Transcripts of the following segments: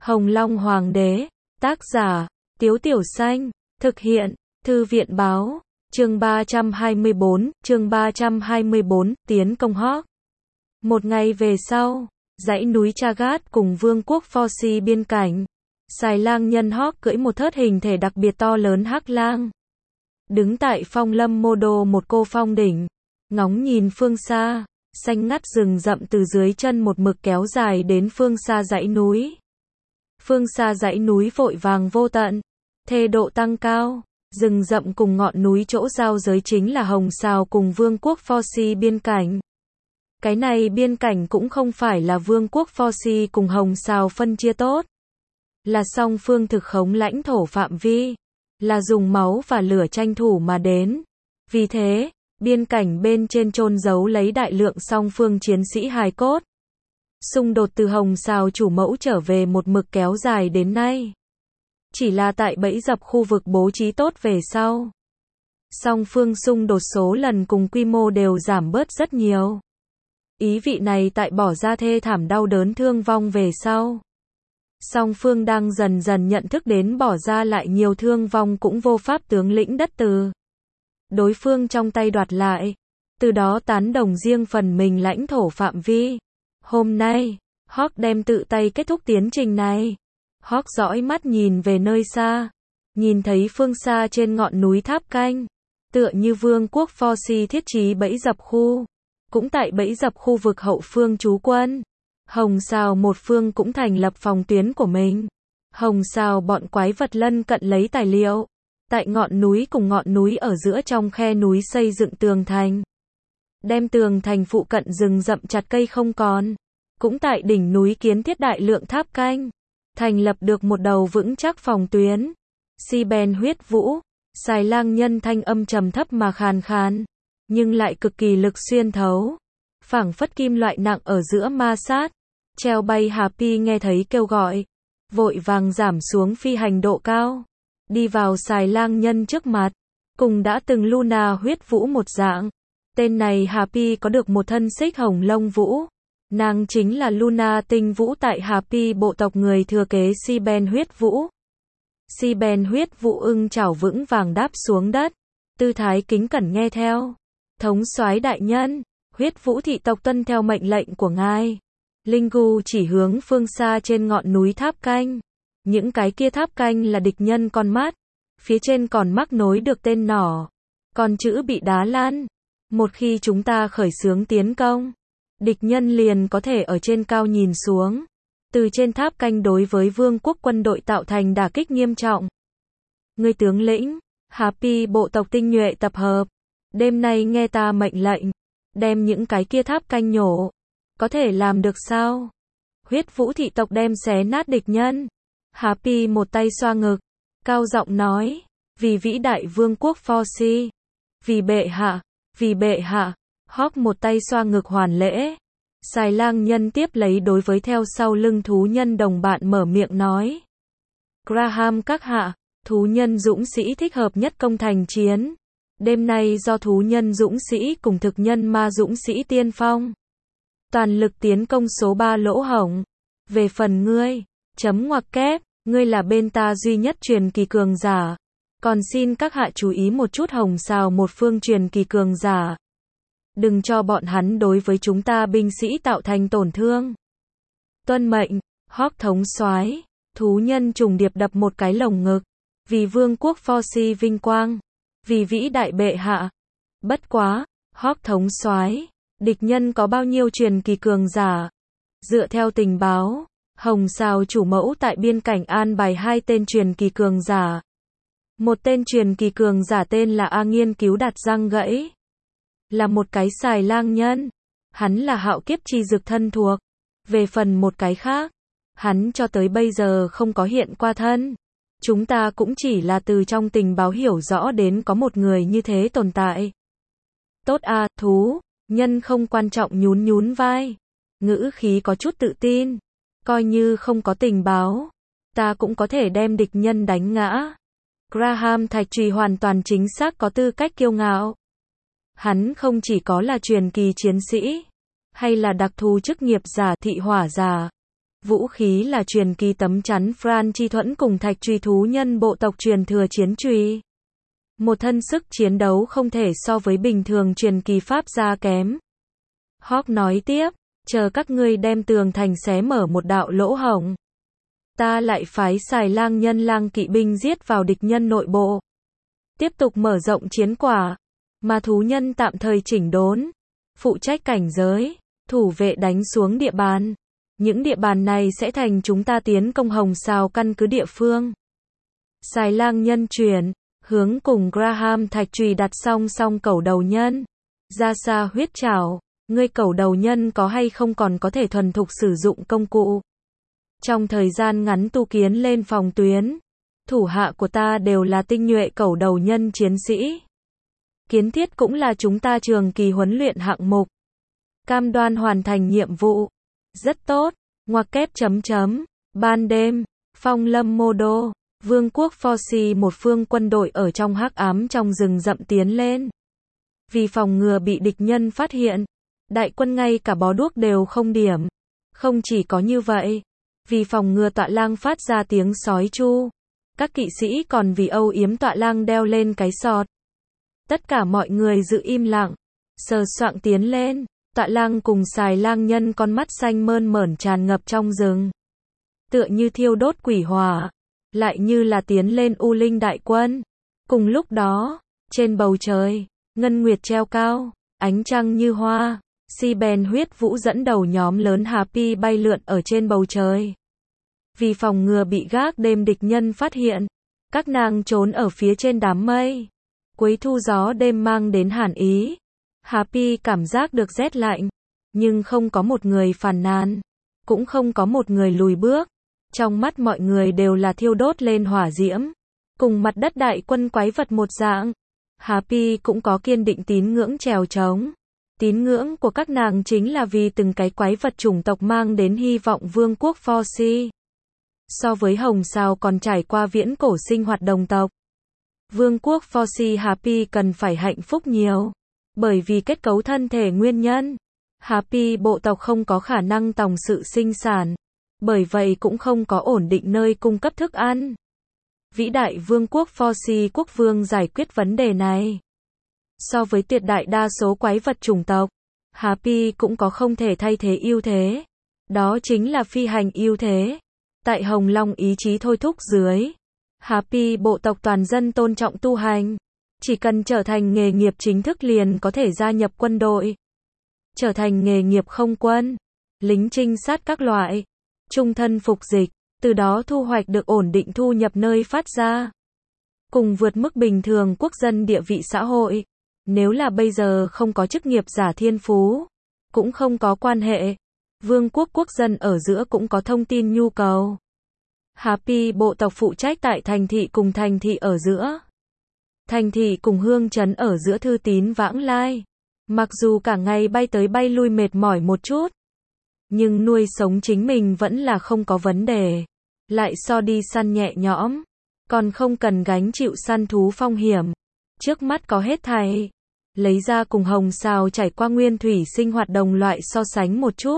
Hồng Long Hoàng đế, tác giả, Tiếu Tiểu Xanh, thực hiện, Thư viện báo, chương 324, tiến công Hoc. Một ngày về sau, dãy núi Chagat cùng vương quốc Forci biên cảnh, xài lang nhân Hoc cưỡi một thớt hình thể đặc biệt to lớn hắc lang. Đứng tại phong lâm mô đô một cô phong đỉnh, ngóng nhìn phương xa, xanh ngắt rừng rậm từ dưới chân một mực kéo dài đến phương xa dãy núi. Phương xa dãy núi vội vàng vô tận, thê độ tăng cao, rừng rậm cùng ngọn núi chỗ giao giới chính là Hồng Sào cùng vương quốc Forci biên cảnh. Cái này biên cảnh cũng không phải là vương quốc Forci cùng Hồng Sào phân chia tốt, là song phương thực khống lãnh thổ phạm vi, là dùng máu và lửa tranh thủ mà đến. Vì thế, biên cảnh bên trên chôn giấu lấy đại lượng song phương chiến sĩ hài cốt. Xung đột từ Hồng Sào chủ mẫu trở về một mực kéo dài đến nay. Chỉ là tại bẫy dập khu vực bố trí tốt về sau, song phương xung đột số lần cùng quy mô đều giảm bớt rất nhiều. Ý vị này tại bỏ ra thê thảm đau đớn thương vong về sau, song phương đang dần dần nhận thức đến bỏ ra lại nhiều thương vong cũng vô pháp tướng lĩnh đất từ đối phương trong tay đoạt lại, từ đó tán đồng riêng phần mình lãnh thổ phạm vi. Hôm nay, Hoc đem tự tay kết thúc tiến trình này. Hoc dõi mắt nhìn về nơi xa, nhìn thấy phương xa trên ngọn núi tháp canh, tựa như vương quốc Forci thiết trí bẫy dập khu, cũng tại bẫy dập khu vực hậu phương trú quân. Hồng Sào một phương cũng thành lập phòng tuyến của mình. Hồng Sào bọn quái vật lân cận lấy tài liệu, tại ngọn núi cùng ngọn núi ở giữa trong khe núi xây dựng tường thành, đem tường thành phụ cận rừng rậm chặt cây không còn, cũng tại đỉnh núi kiến thiết đại lượng tháp canh, thành lập được một đầu vững chắc phòng tuyến. Si Ben huyết vũ, xài lang nhân thanh âm trầm thấp mà khàn khàn, nhưng lại cực kỳ lực xuyên thấu, phảng phất kim loại nặng ở giữa ma sát. Treo bay Happy nghe thấy kêu gọi, vội vàng giảm xuống phi hành độ cao, đi vào xài lang nhân trước mặt, cùng đã từng Luna huyết vũ một dạng. Tên này Happy có được một thân xích hồng lông vũ, nàng chính là Luna tinh vũ tại Happy bộ tộc người thừa kế Si Ben huyết vũ. Si Ben huyết vũ ưng chảo vững vàng đáp xuống đất, tư thái kính cẩn nghe theo. Thống soái đại nhân, huyết vũ thị tộc tuân theo mệnh lệnh của ngài. Lingu chỉ hướng phương xa trên ngọn núi tháp canh. Những cái kia tháp canh là địch nhân con mắt, phía trên còn mắc nối được tên nỏ, còn chữ bị đá lan. Một khi chúng ta khởi xướng tiến công, địch nhân liền có thể ở trên cao nhìn xuống, từ trên tháp canh đối với vương quốc quân đội tạo thành đả kích nghiêm trọng. Ngươi tướng lĩnh, Happy bộ tộc tinh nhuệ tập hợp, đêm nay nghe ta mệnh lệnh, đem những cái kia tháp canh nhổ. Có thể làm được sao? Huyết vũ thị tộc đem xé nát địch nhân. Happy một tay xoa ngực, cao giọng nói, vì vĩ đại vương quốc Forci, vì bệ hạ, vì bệ hạ. Hoc một tay xoa ngực hoàn lễ. Xài lang nhân tiếp lấy đối với theo sau lưng thú nhân đồng bạn mở miệng nói, Graham các hạ, thú nhân dũng sĩ thích hợp nhất công thành chiến. Đêm nay do thú nhân dũng sĩ cùng thực nhân ma dũng sĩ tiên phong, toàn lực tiến công số 3 lỗ hổng. Về phần ngươi, chấm ngoặc kép, ngươi là bên ta duy nhất truyền kỳ cường giả. Còn xin các hạ chú ý một chút Hồng Sào một phương truyền kỳ cường giả. Đừng cho bọn hắn đối với chúng ta binh sĩ tạo thành tổn thương. Tuân mệnh, Hoc thống soái. Thú nhân trùng điệp đập một cái lồng ngực. Vì vương quốc Forci vinh quang, vì vĩ đại bệ hạ. Bất quá, Hoc thống soái, địch nhân có bao nhiêu truyền kỳ cường giả? Dựa theo tình báo, Hồng Sào chủ mẫu tại biên cảnh an bài 2 tên truyền kỳ cường giả. Một tên truyền kỳ cường giả tên là A Nghiên cứu đặt răng gãy, là một cái xài lang nhân, hắn là hạo kiếp chi dực thân thuộc. Về phần một cái khác, hắn cho tới bây giờ không có hiện qua thân. Chúng ta cũng chỉ là từ trong tình báo hiểu rõ đến có một người như thế tồn tại. Tốt à, thú nhân không quan trọng nhún nhún vai, ngữ khí có chút tự tin, coi như không có tình báo, ta cũng có thể đem địch nhân đánh ngã. Graham thạch trùy hoàn toàn chính xác có tư cách kiêu ngạo. Hắn không chỉ có là truyền kỳ chiến sĩ, hay là đặc thù chức nghiệp giả thị hỏa giả, Vũ khí là truyền kỳ tấm chắn Phan Chi Thuẫn cùng thạch truy thú nhân bộ tộc truyền thừa chiến truy. Một thân sức chiến đấu không thể so với bình thường truyền kỳ pháp gia kém. Hawk nói tiếp, chờ các ngươi đem tường thành xé mở một đạo lỗ hổng. Ta lại phái xài lang nhân lang kỵ binh giết vào địch nhân nội bộ. Tiếp tục mở rộng chiến quả. Mà thú nhân tạm thời chỉnh đốn. Phụ trách cảnh giới. Thủ vệ đánh xuống địa bàn. Những địa bàn này sẽ thành chúng ta tiến công Hồng Sào căn cứ địa phương. Xài lang nhân chuyển. Hướng cùng Graham thạch chùy đặt song song cẩu đầu nhân. Ra xa huyết trảo. Ngươi cẩu đầu nhân có hay không còn có thể thuần thục sử dụng công cụ. Trong thời gian ngắn tu kiến lên phòng tuyến. Thủ hạ của ta đều là tinh nhuệ cẩu đầu nhân chiến sĩ. Kiến thiết cũng là chúng ta trường kỳ huấn luyện hạng mục. Cam đoan hoàn thành nhiệm vụ. Rất tốt. Ngoặc kép chấm chấm. Ban đêm. Phong lâm mô đô. Vương quốc Forsi một phương quân đội ở trong hắc ám trong rừng rậm tiến lên. Vì phòng ngừa bị địch nhân phát hiện. Đại quân ngay cả bó đuốc đều không điểm. Không chỉ có như vậy. Vì phòng ngừa tọa lang phát ra tiếng sói chu. Các kỵ sĩ còn vì âu yếm tọa lang đeo lên cái sọt. Tất cả mọi người giữ im lặng. Sờ soạng tiến lên. Tọa lang cùng xài lang nhân con mắt xanh mơn mởn tràn ngập trong rừng. Tựa như thiêu đốt quỷ hỏa. Lại như là tiến lên U Linh đại quân. Cùng lúc đó, trên bầu trời, ngân nguyệt treo cao, ánh trăng như hoa. Si bèn huyết vũ dẫn đầu nhóm lớn Happy bay lượn ở trên bầu trời. Vì phòng ngừa bị gác đêm địch nhân phát hiện, các nàng trốn ở phía trên đám mây. Cuối thu gió đêm mang đến hàn ý. Happy cảm giác được rét lạnh, nhưng không có một người phàn nàn, cũng không có một người lùi bước. Trong mắt mọi người đều là thiêu đốt lên hỏa diễm, cùng mặt đất đại quân quái vật một dạng. Happy cũng có kiên định tín ngưỡng trèo trống. Tín ngưỡng của các nàng chính là vì từng cái quái vật chủng tộc mang đến hy vọng vương quốc Forsi. So với Hồng Sào còn trải qua viễn cổ sinh hoạt đồng tộc. Vương quốc Forsi Happy cần phải hạnh phúc nhiều. Bởi vì kết cấu thân thể nguyên nhân. Happy bộ tộc không có khả năng tòng sự sinh sản. Bởi vậy cũng không có ổn định nơi cung cấp thức ăn. Vĩ đại vương quốc Forsi quốc vương giải quyết vấn đề này. So với tuyệt đại đa số quái vật chủng tộc, Happy cũng có không thể thay thế ưu thế. Đó chính là phi hành ưu thế. Tại Hồng Long ý chí thôi thúc dưới, Happy bộ tộc toàn dân tôn trọng tu hành. Chỉ cần trở thành nghề nghiệp chính thức liền có thể gia nhập quân đội. Trở thành nghề nghiệp không quân, lính trinh sát các loại, trung thân phục dịch, từ đó thu hoạch được ổn định thu nhập nơi phát ra. Cùng vượt mức bình thường quốc dân địa vị xã hội. Nếu là bây giờ không có chức nghiệp giả thiên phú, cũng không có quan hệ. Vương quốc quốc dân ở giữa cũng có thông tin nhu cầu. Happy bộ tộc phụ trách tại thành thị cùng thành thị ở giữa. Thành thị cùng hương trấn ở giữa thư tín vãng lai. Mặc dù cả ngày bay tới bay lui mệt mỏi một chút, nhưng nuôi sống chính mình vẫn là không có vấn đề. Lại so đi săn nhẹ nhõm, còn không cần gánh chịu săn thú phong hiểm. Trước mắt có hết thảy. Lấy ra cùng Hồng Sào trải qua nguyên thủy sinh hoạt đồng loại so sánh một chút.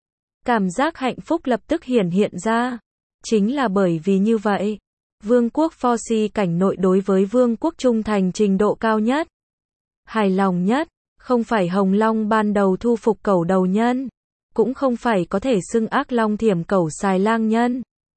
Cảm giác hạnh phúc lập tức hiển hiện ra. Chính là bởi vì như vậy, Vương quốc Forsi cảnh nội đối với Vương quốc trung thành trình độ cao nhất. Hài lòng nhất, không phải Hồng Long ban đầu thu phục cẩu đầu nhân, cũng không phải có thể xưng ác long thiểm cẩu xài lang nhân,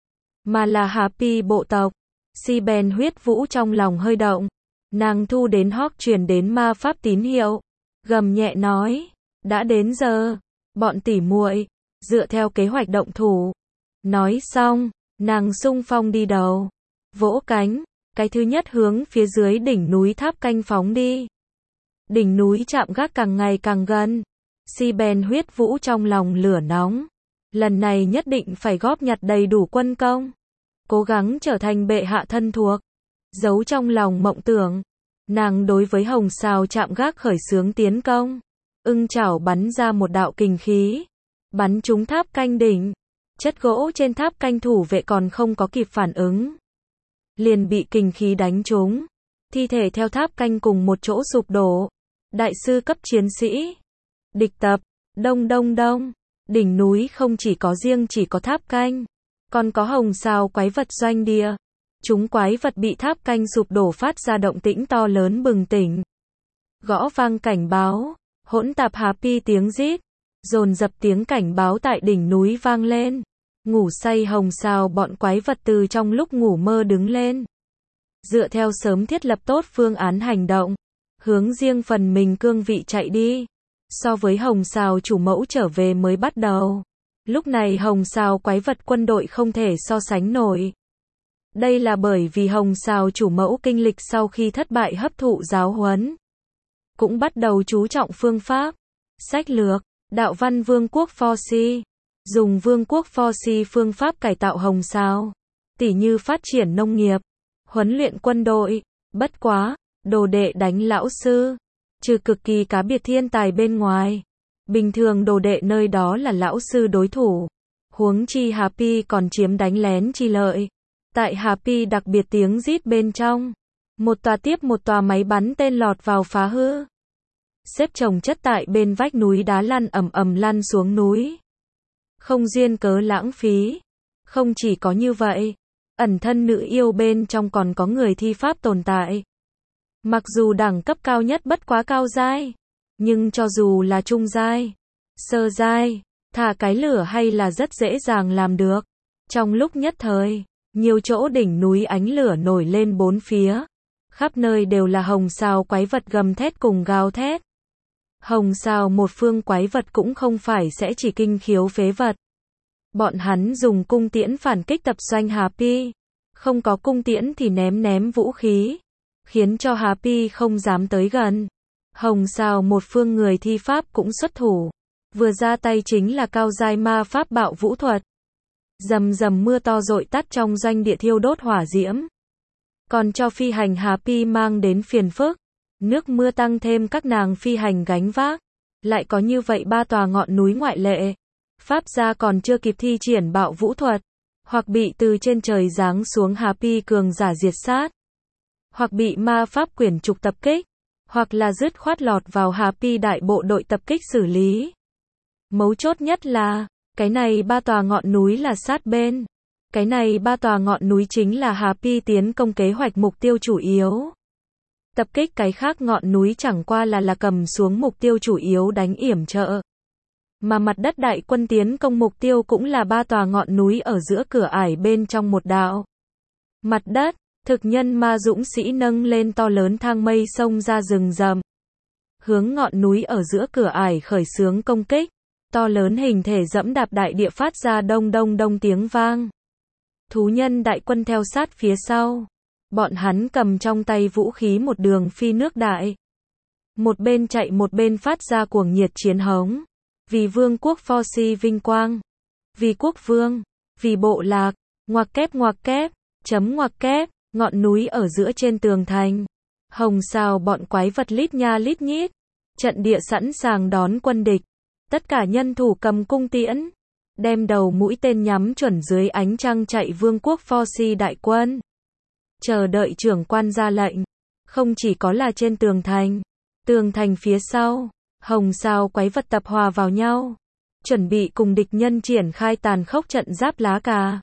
mà là Happy bộ tộc. Si bèn huyết vũ trong lòng hơi động. Nàng thu đến Hawk truyền đến ma pháp tín hiệu. Gầm nhẹ nói, đã đến giờ, bọn tỉ muội, dựa theo kế hoạch động thủ. Nói xong, nàng xung phong đi đầu, vỗ cánh, cái thứ nhất hướng phía dưới đỉnh núi tháp canh phóng đi. Đỉnh núi chạm gác càng ngày càng gần. Si bèn huyết vũ trong lòng lửa nóng. Lần này nhất định phải góp nhặt đầy đủ quân công. Cố gắng trở thành bệ hạ thân thuộc. Giấu trong lòng mộng tưởng. Nàng đối với Hồng Sào chạm gác khởi xướng tiến công. Ưng chảo bắn ra một đạo kình khí. Bắn trúng tháp canh đỉnh. Chất gỗ trên tháp canh thủ vệ còn không có kịp phản ứng. Liền bị kình khí đánh trúng. Thi thể theo tháp canh cùng một chỗ sụp đổ. Đại sư cấp chiến sĩ. Địch tập. Đông đông đông. Đỉnh núi không chỉ có tháp canh, còn có hồng sao quái vật doanh địa. Chúng quái vật bị tháp canh sụp đổ phát ra động tĩnh to lớn bừng tỉnh. Gõ vang cảnh báo, hỗn tạp happy tiếng rít, dồn dập tiếng cảnh báo tại đỉnh núi vang lên. Ngủ say hồng sao bọn quái vật từ trong lúc ngủ mơ đứng lên. Dựa theo sớm thiết lập tốt phương án hành động, hướng riêng phần mình cương vị chạy đi. So với hồng sao chủ mẫu trở về mới bắt đầu. Lúc này hồng sao quái vật quân đội không thể so sánh nổi. Đây là bởi vì hồng sao chủ mẫu kinh lịch sau khi thất bại hấp thụ giáo huấn. Cũng bắt đầu chú trọng phương pháp, sách lược, đạo văn vương quốc Forci. Dùng vương quốc Forci phương pháp cải tạo hồng sao. Tỉ như phát triển nông nghiệp, huấn luyện quân đội. Bất quá, đồ đệ đánh lão sư. Trừ cực kỳ cá biệt thiên tài bên ngoài. Bình thường đồ đệ nơi đó là lão sư đối thủ. Huống chi Happy còn chiếm đánh lén chi lợi. Tại Happy đặc biệt tiếng rít bên trong. Một tòa tiếp một tòa máy bắn tên lọt vào phá hư. Xếp chồng chất tại bên vách núi đá lăn ầm ầm lăn xuống núi. Không duyên cớ lãng phí. Không chỉ có như vậy, ẩn thân nữ yêu bên trong còn có người thi pháp tồn tại. Mặc dù đẳng cấp cao nhất bất quá cao giai, nhưng cho dù là trung giai, sơ giai, thả cái lửa hay là rất dễ dàng làm được. Trong lúc nhất thời, nhiều chỗ đỉnh núi ánh lửa nổi lên bốn phía. Khắp nơi đều là hồng sao quái vật gầm thét cùng gào thét. Hồng sao một phương quái vật cũng không phải sẽ chỉ kinh khiếu phế vật. Bọn hắn dùng cung tiễn phản kích tập doanh Happy. Không có cung tiễn thì ném vũ khí, khiến cho Happy không dám tới gần. Hồng sao một phương người thi pháp cũng xuất thủ. Vừa ra tay chính là cao giai ma pháp bạo vũ thuật. Rầm rầm mưa to dội tắt trong doanh địa thiêu đốt hỏa diễm. Còn cho phi hành Happy mang đến phiền phức. Nước mưa tăng thêm các nàng phi hành gánh vác. Lại có như vậy ba tòa ngọn núi ngoại lệ. Pháp gia còn chưa kịp thi triển bạo vũ thuật. Hoặc bị từ trên trời giáng xuống Happy cường giả diệt sát. Hoặc bị ma pháp quyển trục tập kích. Hoặc là dứt khoát lọt vào Happy đại bộ đội tập kích xử lý. Mấu chốt nhất là, cái này ba tòa ngọn núi là sát bên. Cái này ba tòa ngọn núi chính là Happy tiến công kế hoạch mục tiêu chủ yếu. Tập kích cái khác ngọn núi chẳng qua là cầm xuống mục tiêu chủ yếu đánh yểm trợ. Mà mặt đất đại quân tiến công mục tiêu cũng là ba tòa ngọn núi ở giữa cửa ải bên trong một đạo. Mặt đất, thực nhân ma dũng sĩ nâng lên to lớn thang mây xông ra rừng rậm. Hướng ngọn núi ở giữa cửa ải khởi xướng công kích. To lớn hình thể dẫm đạp đại địa phát ra đông đông đông tiếng vang. Thú nhân đại quân theo sát phía sau. Bọn hắn cầm trong tay vũ khí một đường phi nước đại. Một bên chạy một bên phát ra cuồng nhiệt chiến hống. Vì vương quốc Forci vinh quang. Vì quốc vương. Vì bộ lạc. Ngoặc kép. Chấm ngoặc kép. Ngọn núi ở giữa trên tường thành. Hồng sao bọn quái vật lít nha lít nhít. Trận địa sẵn sàng đón quân địch. Tất cả nhân thủ cầm cung tiễn. Đem đầu mũi tên nhắm chuẩn dưới ánh trăng chạy vương quốc Forci đại quân. Chờ đợi trưởng quan ra lệnh. Không chỉ có là trên tường thành phía sau, hồng sao quái vật tập hòa vào nhau. Chuẩn bị cùng địch nhân triển khai tàn khốc trận giáp lá cà.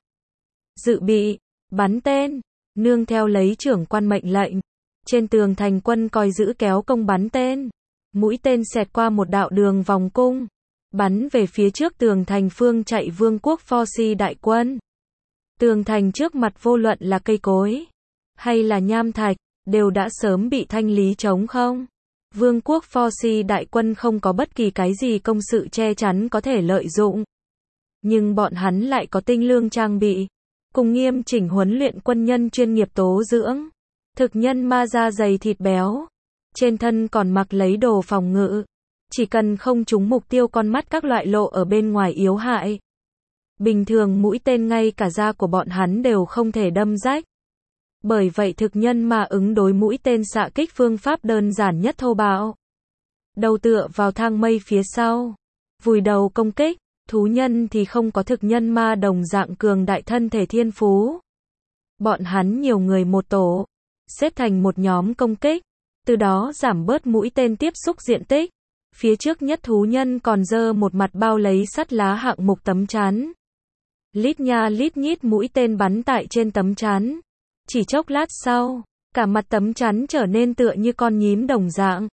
Dự bị, bắn tên, nương theo lấy trưởng quan mệnh lệnh. Trên tường thành quân coi giữ kéo công bắn tên. Mũi tên xẹt qua một đạo đường vòng cung. Bắn về phía trước tường thành phương chạy vương quốc Forci đại quân. Tường thành trước mặt vô luận là cây cối hay là nham thạch, đều đã sớm bị thanh lý trống không. Vương quốc Forci đại quân không có bất kỳ cái gì công sự che chắn có thể lợi dụng. Nhưng bọn hắn lại có tinh lương trang bị, cùng nghiêm chỉnh huấn luyện quân nhân chuyên nghiệp tố dưỡng. Thực nhân ma da dày thịt béo. Trên thân còn mặc lấy đồ phòng ngự. Chỉ cần không trúng mục tiêu con mắt các loại lộ ở bên ngoài yếu hại. Bình thường mũi tên ngay cả da của bọn hắn đều không thể đâm rách. Bởi vậy thực nhân ma ứng đối mũi tên xạ kích phương pháp đơn giản nhất thô bạo. Đầu tựa vào thang mây phía sau. Vùi đầu công kích. Thú nhân thì không có thực nhân ma đồng dạng cường đại thân thể thiên phú. Bọn hắn nhiều người một tổ. Xếp thành một nhóm công kích. Từ đó giảm bớt mũi tên tiếp xúc diện tích. Phía trước nhất thú nhân còn giơ một mặt bao lấy sắt lá hạng mục tấm chắn. Lít nha lít nhít mũi tên bắn tại trên tấm chắn. Chỉ chốc lát sau, cả mặt tấm chắn trở nên tựa như con nhím đồng dạng.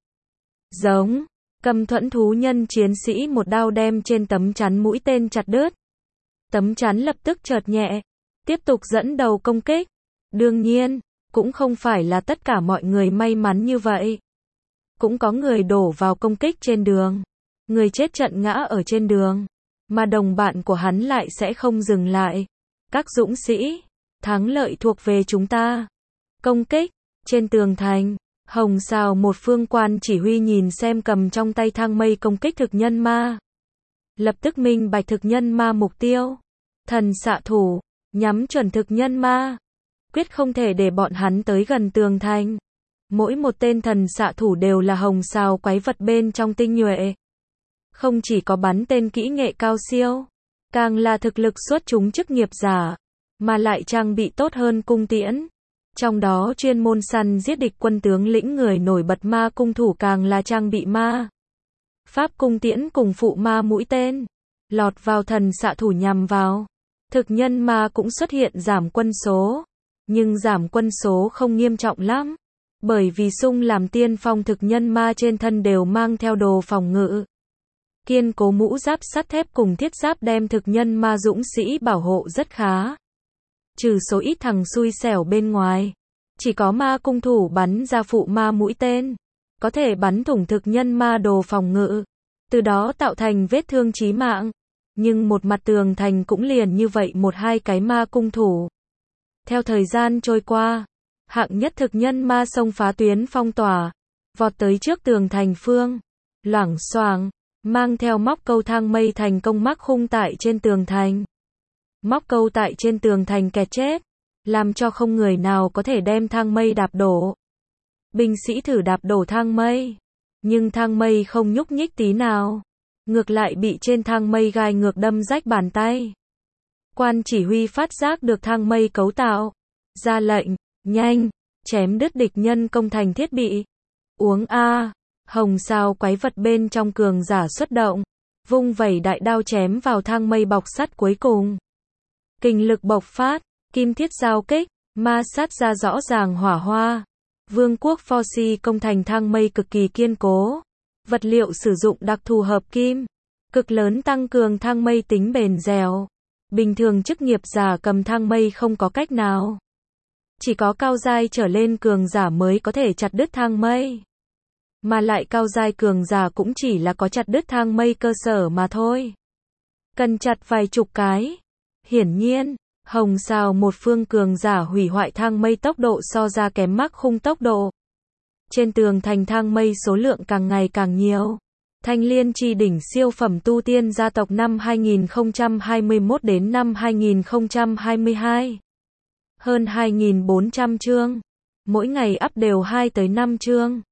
Giống, Cầm Thuẫn thú nhân chiến sĩ một đao đem trên tấm chắn mũi tên chặt đứt. Tấm chắn lập tức chợt nhẹ, tiếp tục dẫn đầu công kích. Đương nhiên, cũng không phải là tất cả mọi người may mắn như vậy. Cũng có người đổ vào công kích trên đường. Người chết trận ngã ở trên đường. Mà đồng bạn của hắn lại sẽ không dừng lại. Các dũng sĩ, thắng lợi thuộc về chúng ta. Công kích, trên tường thành, Hồng Sào một phương quan chỉ huy nhìn xem cầm trong tay thang mây công kích thực nhân ma. Lập tức minh bạch thực nhân ma mục tiêu. Thần xạ thủ, nhắm chuẩn thực nhân ma. Quyết không thể để bọn hắn tới gần tường thành. Mỗi một tên thần xạ thủ đều là Hồng Sào quái vật bên trong tinh nhuệ. Không chỉ có bắn tên kỹ nghệ cao siêu, càng là thực lực xuất chúng chức nghiệp giả, mà lại trang bị tốt hơn cung tiễn. Trong đó chuyên môn săn giết địch quân tướng lĩnh người nổi bật ma cung thủ càng là trang bị ma pháp cung tiễn cùng phụ ma mũi tên, lọt vào thần xạ thủ nhằm vào. Thực nhân ma cũng xuất hiện giảm quân số, nhưng giảm quân số không nghiêm trọng lắm, bởi vì sung làm tiên phong thực nhân ma trên thân đều mang theo đồ phòng ngự. Kiên cố mũ giáp sắt thép cùng thiết giáp đem thực nhân ma dũng sĩ bảo hộ rất khá. Trừ số ít thằng xui xẻo bên ngoài, chỉ có ma cung thủ bắn ra phụ ma mũi tên, có thể bắn thủng thực nhân ma đồ phòng ngự, từ đó tạo thành vết thương chí mạng. Nhưng một mặt tường thành cũng liền như vậy một hai cái ma cung thủ. Theo thời gian trôi qua, hạng nhất thực nhân ma xông phá tuyến phong tỏa, vọt tới trước tường thành phương, loảng xoảng, mang theo móc câu thang mây thành công mắc khung tại trên tường thành. Móc câu tại trên tường thành kẹt chết, làm cho không người nào có thể đem thang mây đạp đổ. Binh sĩ thử đạp đổ thang mây, nhưng thang mây không nhúc nhích tí nào, ngược lại bị trên thang mây gai ngược đâm rách bàn tay. Quan chỉ huy phát giác được thang mây cấu tạo, ra lệnh, nhanh, chém đứt địch nhân công thành thiết bị. Uống a. Hồng Sào quái vật bên trong cường giả xuất động, vung vẩy đại đao chém vào thang mây bọc sắt cuối cùng. Kình lực bộc phát, kim thiết giao kích, ma sát ra rõ ràng hỏa hoa. Vương quốc Forci công thành thang mây cực kỳ kiên cố. Vật liệu sử dụng đặc thù hợp kim, cực lớn tăng cường thang mây tính bền dẻo. Bình thường chức nghiệp giả cầm thang mây không có cách nào. Chỉ có cao giai trở lên cường giả mới có thể chặt đứt thang mây. Mà lại cao giai cường giả cũng chỉ là có chặt đứt thang mây cơ sở mà thôi. Cần chặt vài chục cái. Hiển nhiên, Hồng Sào một phương cường giả hủy hoại thang mây tốc độ so ra kém mắc khung tốc độ. Trên tường thành thang mây số lượng càng ngày càng nhiều. Thanh Liên Chi đỉnh siêu phẩm tu tiên gia tộc năm 2021 đến năm 2022. Hơn 2.400 chương. Mỗi ngày up đều 2 tới 5 chương.